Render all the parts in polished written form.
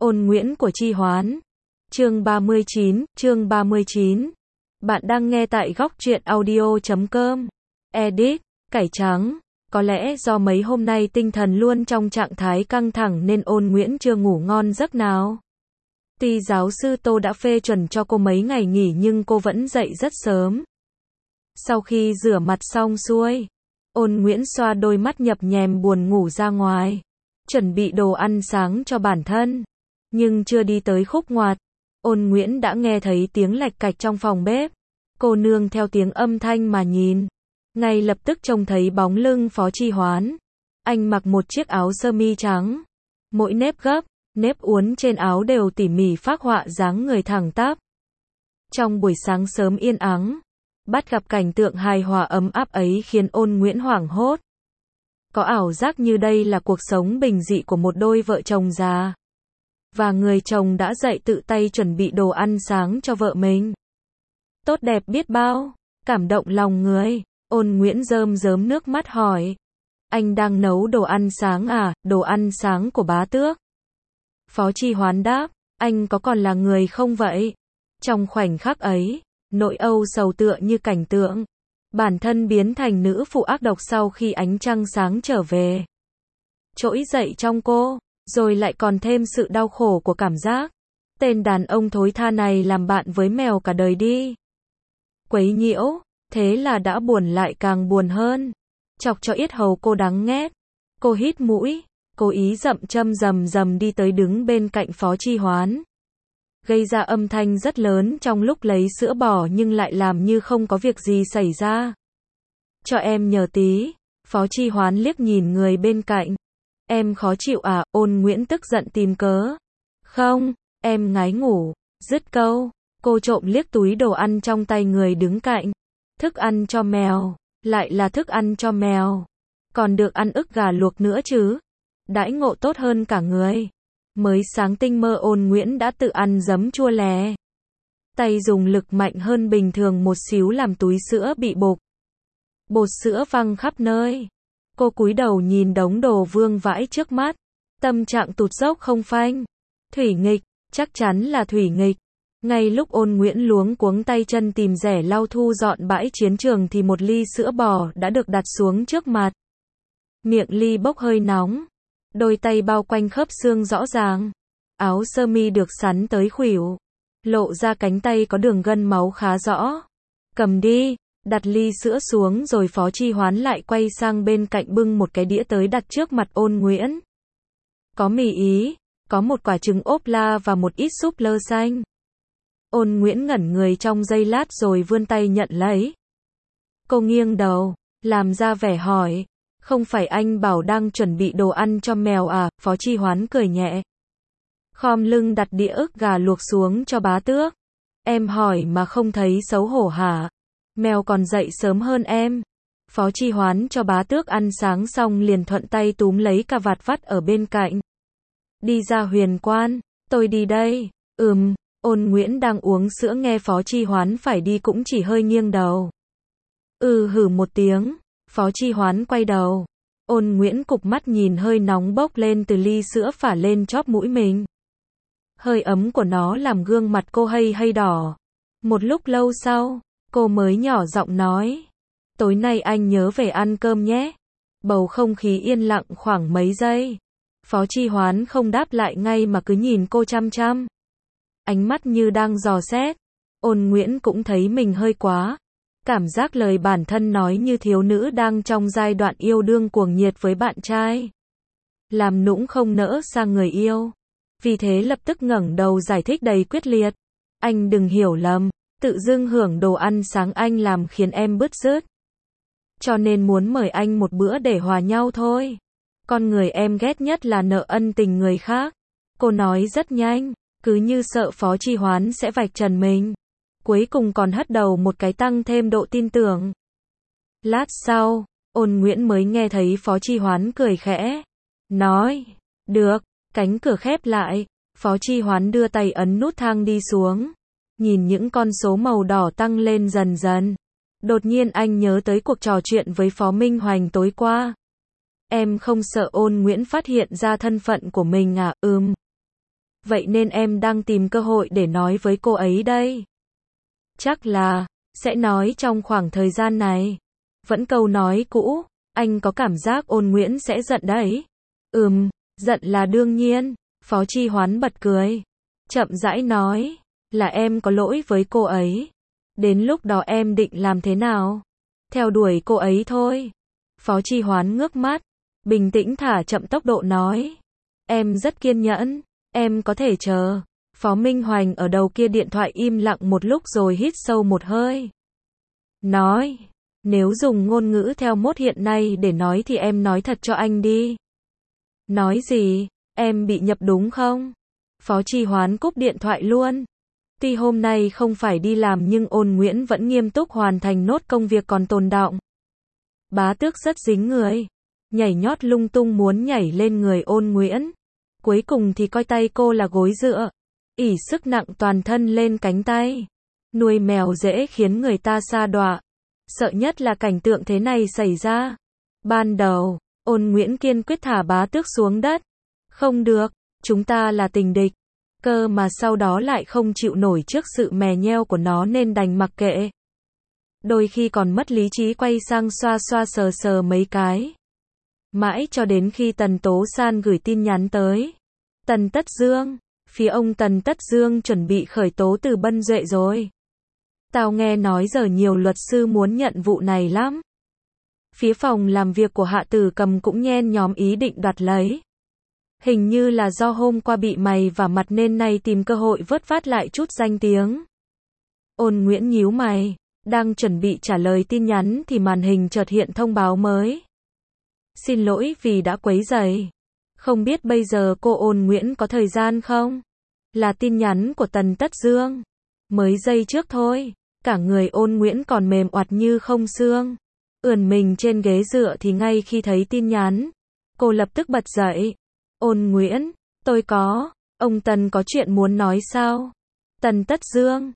Ôn Nguyễn của Chi Hoán. Chương 39. Bạn đang nghe tại góc truyện audio.com. Edit, cải trắng. Có lẽ do mấy hôm nay tinh thần luôn trong trạng thái căng thẳng nên Ôn Nguyễn chưa ngủ ngon giấc nào. Tuy giáo sư Tô đã phê chuẩn cho cô mấy ngày nghỉ nhưng cô vẫn dậy rất sớm. Sau khi rửa mặt xong xuôi, Ôn Nguyễn xoa đôi mắt nhập nhèm buồn ngủ ra ngoài, chuẩn bị đồ ăn sáng cho bản thân. Nhưng chưa đi tới khúc ngoặt, Ôn Nguyễn đã nghe thấy tiếng lạch cạch trong phòng bếp. Cô nương theo tiếng âm thanh mà nhìn, ngay lập tức trông thấy bóng lưng Phó Chi Hoán. Anh mặc một chiếc áo sơ mi trắng, mỗi nếp gấp, nếp uốn trên áo đều tỉ mỉ phác họa dáng người thẳng tắp. Trong buổi sáng sớm yên ắng, bắt gặp cảnh tượng hài hòa ấm áp ấy khiến Ôn Nguyễn hoảng hốt. Có ảo giác như đây là cuộc sống bình dị của một đôi vợ chồng già. Và người chồng đã dậy tự tay chuẩn bị đồ ăn sáng cho vợ mình. Tốt đẹp biết bao, cảm động lòng người. Ôn Nguyễn rơm rớm nước mắt hỏi. Anh đang nấu đồ ăn sáng à? Đồ ăn sáng của bá tước. Phó Chi Hoán đáp, anh có còn là người không vậy? Trong khoảnh khắc ấy, nỗi âu sầu tựa như cảnh tượng bản thân biến thành nữ phụ ác độc sau khi ánh trăng sáng trở về, trỗi dậy trong cô, rồi lại còn thêm sự đau khổ của cảm giác tên đàn ông thối tha này làm bạn với mèo cả đời đi. Quấy nhiễu, thế là đã buồn lại càng buồn hơn, chọc cho yết hầu cô đắng nghét. Cô hít mũi, cố ý dậm châm rầm rầm đi tới đứng bên cạnh Phó Chi Hoán, gây ra âm thanh rất lớn trong lúc lấy sữa bò nhưng lại làm như không có việc gì xảy ra. Cho em nhờ tí. Phó Chi Hoán liếc nhìn người bên cạnh. Em khó chịu à? Ôn Nguyễn tức giận tìm cớ. Không, em ngái ngủ. Dứt câu, cô trộm liếc túi đồ ăn trong tay người đứng cạnh. Thức ăn cho mèo, lại là thức ăn cho mèo. Còn được ăn ức gà luộc nữa chứ. Đãi ngộ tốt hơn cả người. Mới sáng tinh mơ Ôn Nguyễn đã tự ăn giấm chua lè. Tay dùng lực mạnh hơn bình thường một xíu làm túi sữa bị bục. Bột sữa văng khắp nơi. Cô cúi đầu nhìn đống đồ vương vãi trước mắt. Tâm trạng tụt dốc không phanh. Thủy nghịch, chắc chắn là thủy nghịch. Ngay lúc Ôn Nguyễn luống cuống tay chân tìm rẻ lau thu dọn bãi chiến trường thì một ly sữa bò đã được đặt xuống trước mặt. Miệng ly bốc hơi nóng. Đôi tay bao quanh khớp xương rõ ràng. Áo sơ mi được sắn tới khuỷu, lộ ra cánh tay có đường gân máu khá rõ. Cầm đi. Đặt ly sữa xuống rồi Phó Chi Hoán lại quay sang bên cạnh bưng một cái đĩa tới đặt trước mặt Ôn Nguyễn. Có mì Ý, có một quả trứng ốp la và một ít súp lơ xanh. Ôn Nguyễn ngẩn người trong giây lát rồi vươn tay nhận lấy. Cô nghiêng đầu, làm ra vẻ hỏi. Không phải anh bảo đang chuẩn bị đồ ăn cho mèo à? Phó Chi Hoán cười nhẹ. Khom lưng đặt đĩa ức gà luộc xuống cho bá tước. Em hỏi mà không thấy xấu hổ hả? Mèo còn dậy sớm hơn em. Phó Chi Hoán cho bá tước ăn sáng xong liền thuận tay túm lấy cà vạt vắt ở bên cạnh. Đi ra Huyền Quan, tôi đi đây. Ôn Nguyễn đang uống sữa nghe Phó Chi Hoán phải đi cũng chỉ hơi nghiêng đầu. Hử một tiếng. Phó Chi Hoán quay đầu. Ôn Nguyễn cụp mắt nhìn hơi nóng bốc lên từ ly sữa phả lên chóp mũi mình. Hơi ấm của nó làm gương mặt cô hay đỏ. Một lúc lâu sau, cô mới nhỏ giọng nói. Tối nay anh nhớ về ăn cơm nhé. Bầu không khí yên lặng khoảng mấy giây. Phó Chi Hoán không đáp lại ngay mà cứ nhìn cô chăm chăm. Ánh mắt như đang dò xét. Ôn Nguyễn cũng thấy mình hơi quá. Cảm giác lời bản thân nói như thiếu nữ đang trong giai đoạn yêu đương cuồng nhiệt với bạn trai. Làm nũng không nỡ sang người yêu. Vì thế lập tức ngẩng đầu giải thích đầy quyết liệt. Anh đừng hiểu lầm. Tự dưng hưởng đồ ăn sáng anh làm khiến em bứt rứt. Cho nên muốn mời anh một bữa để hòa nhau thôi. Con người em ghét nhất là nợ ân tình người khác. Cô nói rất nhanh, cứ như sợ Phó Chi Hoán sẽ vạch trần mình. Cuối cùng còn hất đầu một cái tăng thêm độ tin tưởng. Lát sau, Ôn Nguyễn mới nghe thấy Phó Chi Hoán cười khẽ. Nói, được, cánh cửa khép lại. Phó Chi Hoán đưa tay ấn nút thang đi xuống. Nhìn những con số màu đỏ tăng lên dần dần. Đột nhiên anh nhớ tới cuộc trò chuyện với Phó Minh Hoành tối qua. Em không sợ Ôn Nguyễn phát hiện ra thân phận của mình à? vậy nên em đang tìm cơ hội để nói với cô ấy đây. Chắc là sẽ nói trong khoảng thời gian này. Vẫn câu nói cũ, anh có cảm giác Ôn Nguyễn sẽ giận đấy. Giận là đương nhiên. Phó Chi Hoán bật cười. Chậm rãi nói, là em có lỗi với cô ấy. Đến lúc đó em định làm thế nào? Theo đuổi cô ấy thôi. Phó Chi Hoán ngước mắt, bình tĩnh thả chậm tốc độ nói. Em rất kiên nhẫn, em có thể chờ. Phó Minh Hoành ở đầu kia điện thoại im lặng một lúc rồi hít sâu một hơi. Nói, nếu dùng ngôn ngữ theo mốt hiện nay để nói thì em nói thật cho anh đi. Nói gì, em bị nhập đúng không? Phó Chi Hoán cúp điện thoại luôn. Tuy hôm nay không phải đi làm nhưng Ôn Nguyễn vẫn nghiêm túc hoàn thành nốt công việc còn tồn đọng. Bá Tước rất dính người, nhảy nhót lung tung muốn nhảy lên người Ôn Nguyễn. Cuối cùng thì coi tay cô là gối dựa, ỷ sức nặng toàn thân lên cánh tay. Nuôi mèo dễ khiến người ta sa đọa. Sợ nhất là cảnh tượng thế này xảy ra. Ban đầu, Ôn Nguyễn kiên quyết thả Bá Tước xuống đất. Không được, chúng ta là tình địch. Cơ mà sau đó lại không chịu nổi trước sự mè nheo của nó nên đành mặc kệ. Đôi khi còn mất lý trí quay sang xoa xoa sờ sờ mấy cái. Mãi cho đến khi Tần Tố San gửi tin nhắn tới. Tần Tất Dương, phía ông Tần Tất Dương chuẩn bị khởi tố từ Bân Duệ rồi. Tao nghe nói giờ nhiều luật sư muốn nhận vụ này lắm. Phía phòng làm việc của Hạ Tử Cầm cũng nhen nhóm ý định đoạt lấy. Hình như là do hôm qua bị mày vả mặt nên nay tìm cơ hội vớt vát lại chút danh tiếng. Ôn Nguyễn nhíu mày, đang chuẩn bị trả lời tin nhắn thì màn hình chợt hiện thông báo mới. Xin lỗi vì đã quấy rầy. Không biết bây giờ cô Ôn Nguyễn có thời gian không? Là tin nhắn của Tần Tất Dương. Mới giây trước thôi, cả người Ôn Nguyễn còn mềm oặt như không xương. Ườn mình trên ghế dựa thì ngay khi thấy tin nhắn, cô lập tức bật dậy. Ôn Nguyễn, tôi có, ông Tần có chuyện muốn nói sao? Tần Tất Dương,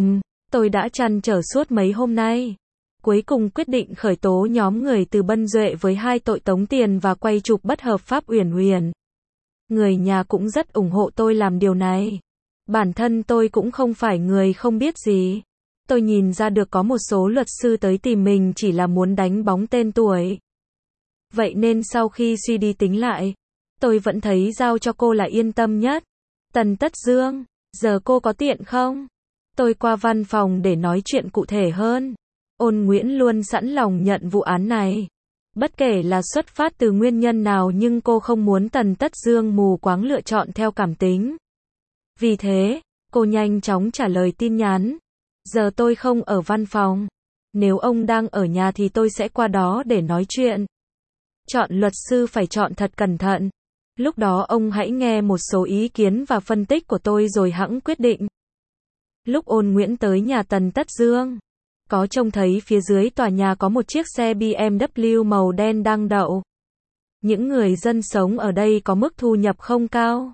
tôi đã trăn trở suốt mấy hôm nay. Cuối cùng quyết định khởi tố nhóm người từ Bân Duệ với 2 tội tống tiền và quay chụp bất hợp pháp Uyển Uyển. Người nhà cũng rất ủng hộ tôi làm điều này. Bản thân tôi cũng không phải người không biết gì. Tôi nhìn ra được có một số luật sư tới tìm mình chỉ là muốn đánh bóng tên tuổi. Vậy nên sau khi suy đi tính lại, tôi vẫn thấy giao cho cô là yên tâm nhất. Tần Tất Dương, giờ cô có tiện không? Tôi qua văn phòng để nói chuyện cụ thể hơn. Ôn Nguyễn luôn sẵn lòng nhận vụ án này. Bất kể là xuất phát từ nguyên nhân nào nhưng cô không muốn Tần Tất Dương mù quáng lựa chọn theo cảm tính. Vì thế, cô nhanh chóng trả lời tin nhắn. Giờ tôi không ở văn phòng. Nếu ông đang ở nhà thì tôi sẽ qua đó để nói chuyện. Chọn luật sư phải chọn thật cẩn thận. Lúc đó ông hãy nghe một số ý kiến và phân tích của tôi rồi hẵng quyết định. Lúc Ôn Nguyễn tới nhà Tần Tất Dương, có trông thấy phía dưới tòa nhà có một chiếc xe BMW màu đen đang đậu. Những người dân sống ở đây có mức thu nhập không cao.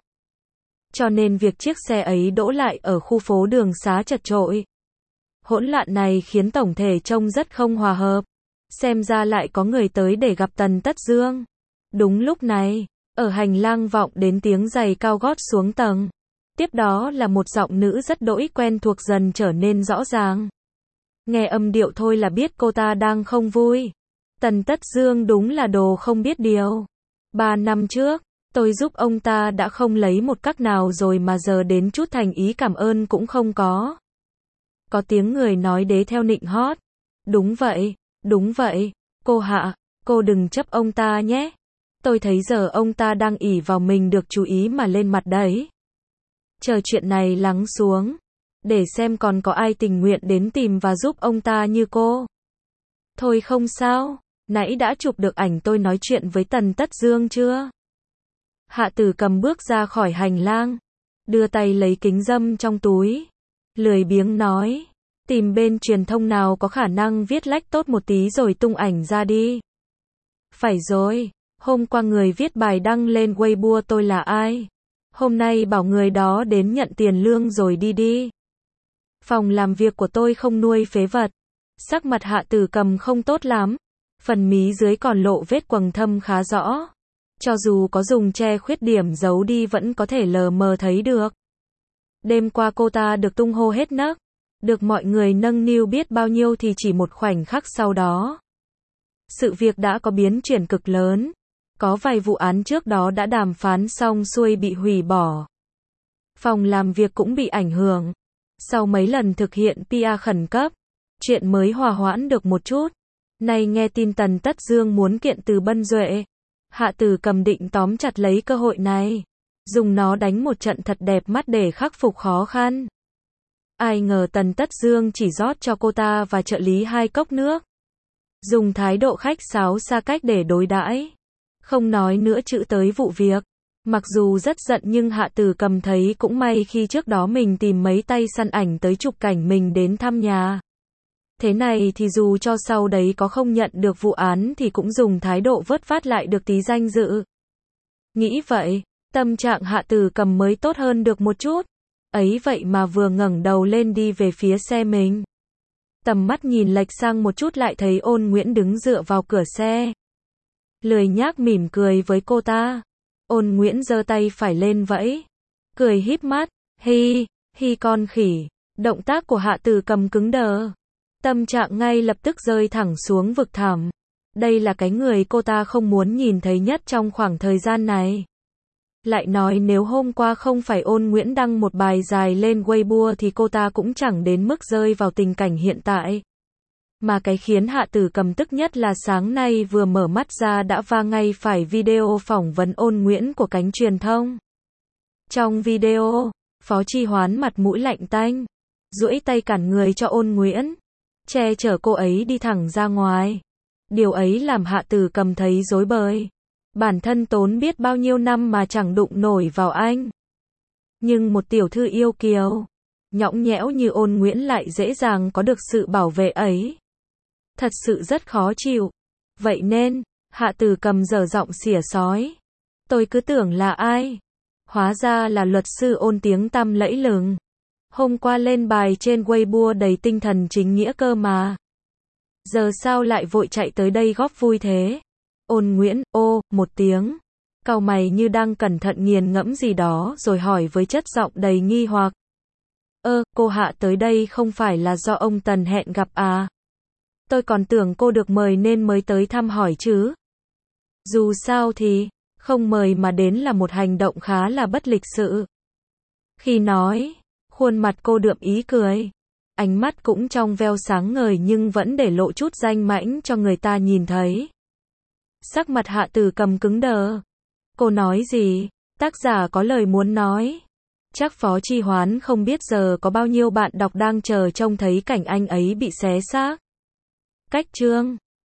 Cho nên việc chiếc xe ấy đỗ lại ở khu phố Đường Xá chật chội. Hỗn loạn này khiến tổng thể trông rất không hòa hợp. Xem ra lại có người tới để gặp Tần Tất Dương. Đúng lúc này, ở hành lang vọng đến tiếng giày cao gót xuống tầng. Tiếp đó là một giọng nữ rất đỗi quen thuộc dần trở nên rõ ràng. Nghe âm điệu thôi là biết cô ta đang không vui. Tần Tất Dương đúng là đồ không biết điều. 3 năm trước, tôi giúp ông ta đã không lấy một cách nào rồi mà giờ đến chút thành ý cảm ơn cũng không có. Có tiếng người nói đế theo nịnh hót. Đúng vậy, cô Hạ, cô đừng chấp ông ta nhé. Tôi thấy giờ ông ta đang ỷ vào mình được chú ý mà lên mặt đấy. Chờ chuyện này lắng xuống, để xem còn có ai tình nguyện đến tìm và giúp ông ta như cô. Thôi không sao, nãy đã chụp được ảnh tôi nói chuyện với Tần Tất Dương chưa? Hạ Tử Cầm bước ra khỏi hành lang, đưa tay lấy kính râm trong túi. Lười biếng nói, tìm bên truyền thông nào có khả năng viết lách tốt một tí rồi tung ảnh ra đi. Phải rồi, hôm qua người viết bài đăng lên Weibo tôi là ai? Hôm nay bảo người đó đến nhận tiền lương rồi đi đi. Phòng làm việc của tôi không nuôi phế vật. Sắc mặt Hạ Tử Cầm không tốt lắm. Phần mí dưới còn lộ vết quầng thâm khá rõ. Cho dù có dùng che khuyết điểm giấu đi vẫn có thể lờ mờ thấy được. Đêm qua cô ta được tung hô hết nấc, được mọi người nâng niu biết bao nhiêu thì chỉ một khoảnh khắc sau đó. Sự việc đã có biến chuyển cực lớn. Có vài vụ án trước đó đã đàm phán xong xuôi bị hủy bỏ. Phòng làm việc cũng bị ảnh hưởng. Sau mấy lần thực hiện PR khẩn cấp, chuyện mới hòa hoãn được một chút. Nay nghe tin Tần Tất Dương muốn kiện từ Bân Duệ, Hạ Tử Cầm định tóm chặt lấy cơ hội này, dùng nó đánh một trận thật đẹp mắt để khắc phục khó khăn. Ai ngờ Tần Tất Dương chỉ rót cho cô ta và trợ lý 2 cốc nước, dùng thái độ khách sáo xa cách để đối đãi, không nói nữa chữ tới vụ việc. Mặc dù rất giận nhưng Hạ Tử Cầm thấy cũng may khi trước đó mình tìm mấy tay săn ảnh tới chụp cảnh mình đến thăm nhà. Thế này thì dù cho sau đấy có không nhận được vụ án thì cũng dùng thái độ vớt vát lại được tí danh dự. Nghĩ vậy, tâm trạng Hạ Tử Cầm mới tốt hơn được một chút. Ấy vậy mà vừa ngẩng đầu lên đi về phía xe mình, tầm mắt nhìn lệch sang một chút lại thấy Ôn Nguyễn đứng dựa vào cửa xe, lười nhác mỉm cười với cô ta. Ôn Nguyễn giơ tay phải lên vẫy, cười híp mắt, hi, hi con khỉ. Động tác của Hạ Tử Cầm cứng đờ, tâm trạng ngay lập tức rơi thẳng xuống vực thẳm. Đây là cái người cô ta không muốn nhìn thấy nhất trong khoảng thời gian này. Lại nói nếu hôm qua không phải Ôn Nguyễn đăng một bài dài lên Weibo thì cô ta cũng chẳng đến mức rơi vào tình cảnh hiện tại. Mà cái khiến Hạ Tử Cầm tức nhất là sáng nay vừa mở mắt ra đã va ngay phải video phỏng vấn Ôn Nguyễn của cánh truyền thông. Trong video, Phó Chi Hoán mặt mũi lạnh tanh, duỗi tay cản người cho Ôn Nguyễn, che chở cô ấy đi thẳng ra ngoài. Điều ấy làm Hạ Tử Cầm thấy rối bời. Bản thân tốn biết bao nhiêu năm mà chẳng đụng nổi vào anh. Nhưng một tiểu thư yêu kiều, nhõng nhẽo như Ôn Nguyễn lại dễ dàng có được sự bảo vệ ấy. Thật sự rất khó chịu. Vậy nên, Hạ Tử Cầm dở giọng xỉa xói. Tôi cứ tưởng là ai. Hóa ra là luật sư Ôn tiếng tăm lẫy lừng. Hôm qua lên bài trên Weibo đầy tinh thần chính nghĩa cơ mà. Giờ sao lại vội chạy tới đây góp vui thế? Ôn Nguyễn, ô, một tiếng. Cau mày như đang cẩn thận nghiền ngẫm gì đó rồi hỏi với chất giọng đầy nghi hoặc. Cô Hạ tới đây không phải là do ông Tần hẹn gặp à? Tôi còn tưởng cô được mời nên mới tới thăm hỏi chứ. Dù sao thì, không mời mà đến là một hành động khá là bất lịch sự. Khi nói, khuôn mặt cô đượm ý cười. Ánh mắt cũng trong veo sáng ngời nhưng vẫn để lộ chút danh mãnh cho người ta nhìn thấy. Sắc mặt Hạ Tử Cầm cứng đờ. Cô nói gì? Tác giả có lời muốn nói. Chắc Phó Chi Hoán không biết giờ có bao nhiêu bạn đọc đang chờ trông thấy cảnh anh ấy bị xé xác. Cách chương